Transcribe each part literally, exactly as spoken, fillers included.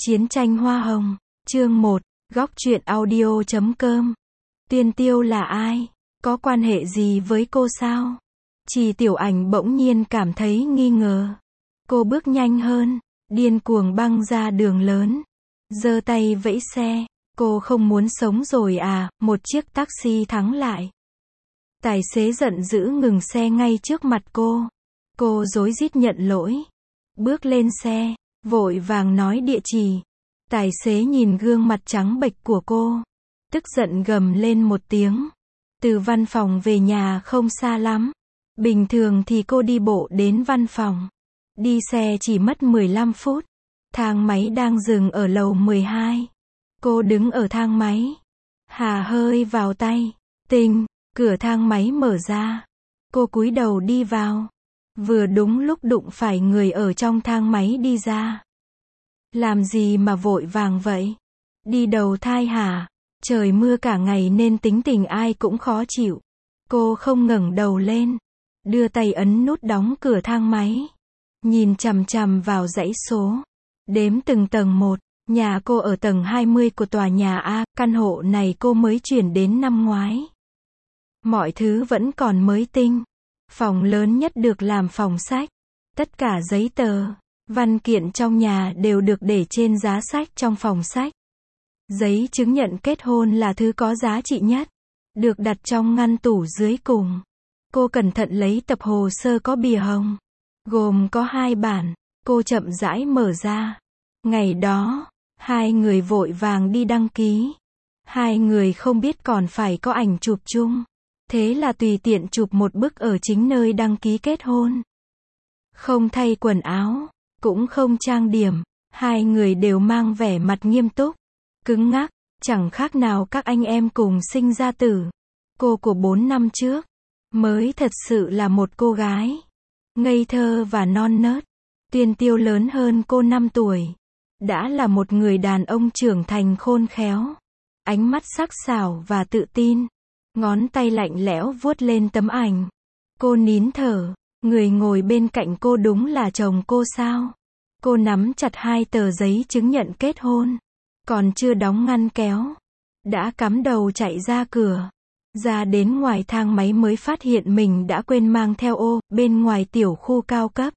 Chiến tranh hoa hồng, chương một, góc truyện audio chấm com. Tuyên Tiêu là ai? Có quan hệ gì với cô sao? Trì Tiểu Ảnh bỗng nhiên cảm thấy nghi ngờ. Cô bước nhanh hơn, điên cuồng băng ra đường lớn, giơ tay vẫy xe. Cô không muốn sống rồi à? Một chiếc taxi thắng lại. Tài xế giận dữ ngừng xe ngay trước mặt cô. Cô rối rít nhận lỗi, bước lên xe, vội vàng nói địa chỉ. Tài xế nhìn gương mặt trắng bệch của cô, tức giận gầm lên một tiếng. Từ văn phòng về nhà không xa lắm. Bình thường thì cô đi bộ đến văn phòng, đi xe chỉ mất mười lăm phút. Thang máy đang dừng ở lầu mười hai. Cô đứng ở thang máy, hà hơi vào tay. Tinh, cửa thang máy mở ra. Cô cúi đầu đi vào. Vừa đúng lúc đụng phải người ở trong thang máy đi ra. Làm gì mà vội vàng vậy? Đi đầu thai hả? Trời mưa cả ngày nên tính tình ai cũng khó chịu. Cô không ngẩng đầu lên, đưa tay ấn nút đóng cửa thang máy, nhìn chằm chằm vào dãy số, đếm từng tầng một. Nhà cô ở tầng hai mươi của tòa nhà A, căn hộ này cô mới chuyển đến năm ngoái. Mọi thứ vẫn còn mới tinh. Phòng lớn nhất được làm phòng sách. Tất cả giấy tờ, văn kiện trong nhà đều được để trên giá sách trong phòng sách. Giấy chứng nhận kết hôn là thứ có giá trị nhất, được đặt trong ngăn tủ dưới cùng. Cô cẩn thận lấy tập hồ sơ có bìa hồng, gồm có hai bản. Cô chậm rãi mở ra. Ngày đó, hai người vội vàng đi đăng ký. Hai người không biết còn phải có ảnh chụp chung. Thế là tùy tiện chụp một bức ở chính nơi đăng ký kết hôn. Không thay quần áo, cũng không trang điểm. Hai người đều mang vẻ mặt nghiêm túc, cứng ngắc, chẳng khác nào các anh em cùng sinh ra tử. Cô của bốn năm trước, mới thật sự là một cô gái ngây thơ và non nớt. Tuyên Tiêu lớn hơn cô năm tuổi. Đã là một người đàn ông trưởng thành khôn khéo. Ánh mắt sắc sảo và tự tin. Ngón tay lạnh lẽo vuốt lên tấm ảnh. Cô nín thở. Người ngồi bên cạnh cô đúng là chồng cô sao? Cô nắm chặt hai tờ giấy chứng nhận kết hôn. Còn chưa đóng ngăn kéo, đã cắm đầu chạy ra cửa. Ra đến ngoài thang máy mới phát hiện mình đã quên mang theo ô. Bên ngoài tiểu khu cao cấp,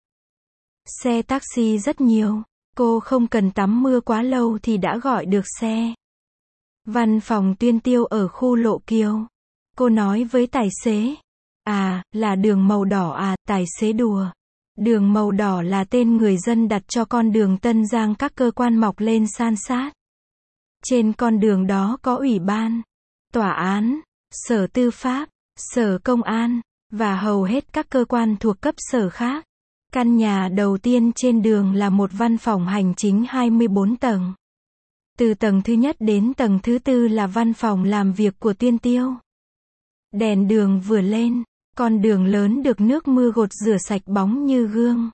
xe taxi rất nhiều. Cô không cần tắm mưa quá lâu thì đã gọi được xe. Văn phòng Tuyên Tiêu ở khu Lộ Kiều. Cô nói với tài xế. À, là đường màu đỏ à? Tài xế đùa. Đường màu đỏ là tên người dân đặt cho con đường Tân Giang các cơ quan mọc lên san sát. Trên con đường đó có ủy ban, tòa án, sở tư pháp, sở công an, và hầu hết các cơ quan thuộc cấp sở khác. Căn nhà đầu tiên trên đường là một văn phòng hành chính hai mươi bốn tầng. Từ tầng thứ nhất đến tầng thứ tư là văn phòng làm việc của Tuyên Tiêu. Đèn đường vừa lên, con đường lớn được nước mưa gột rửa sạch bóng như gương.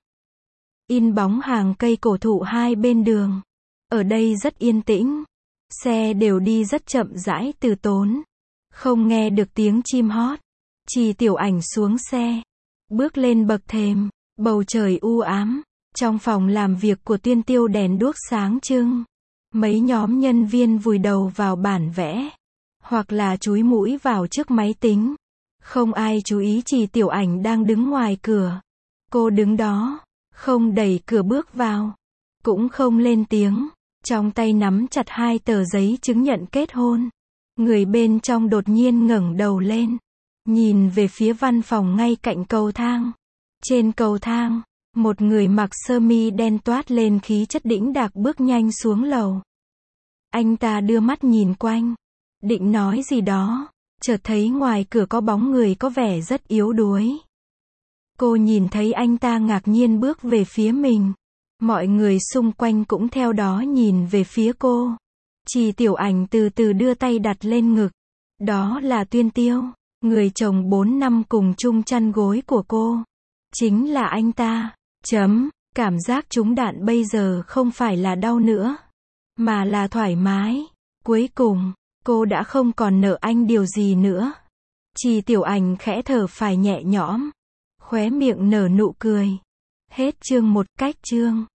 In bóng hàng cây cổ thụ hai bên đường. Ở đây rất yên tĩnh. Xe đều đi rất chậm rãi từ tốn. Không nghe được tiếng chim hót. Trì Tiểu Ảnh xuống xe, bước lên bậc thềm. Bầu trời u ám. Trong phòng làm việc của Tuyên Tiêu đèn đuốc sáng trưng. Mấy nhóm nhân viên vùi đầu vào bản vẽ, hoặc là chúi mũi vào trước máy tính. Không ai chú ý Trì Tiểu Ảnh đang đứng ngoài cửa. Cô đứng đó, không đẩy cửa bước vào, cũng không lên tiếng, trong tay nắm chặt hai tờ giấy chứng nhận kết hôn. Người bên trong đột nhiên ngẩng đầu lên, nhìn về phía văn phòng ngay cạnh cầu thang. Trên cầu thang, một người mặc sơ mi đen toát lên khí chất đĩnh đạc bước nhanh xuống lầu. Anh ta đưa mắt nhìn quanh, định nói gì đó, chợt thấy ngoài cửa có bóng người có vẻ rất yếu đuối. Cô nhìn thấy anh ta ngạc nhiên bước về phía mình. Mọi người xung quanh cũng theo đó nhìn về phía cô. Trì Tiểu Ảnh từ từ đưa tay đặt lên ngực. Đó là Tuyên Tiêu, người chồng bốn năm cùng chung chăn gối của cô. Chính là anh ta. Chấm, cảm giác trúng đạn bây giờ không phải là đau nữa, mà là thoải mái. Cuối cùng, cô đã không còn nợ anh điều gì nữa. Trì Tiểu Ảnh khẽ thở phào nhẹ nhõm, khóe miệng nở nụ cười. Hết chương một. Cách chương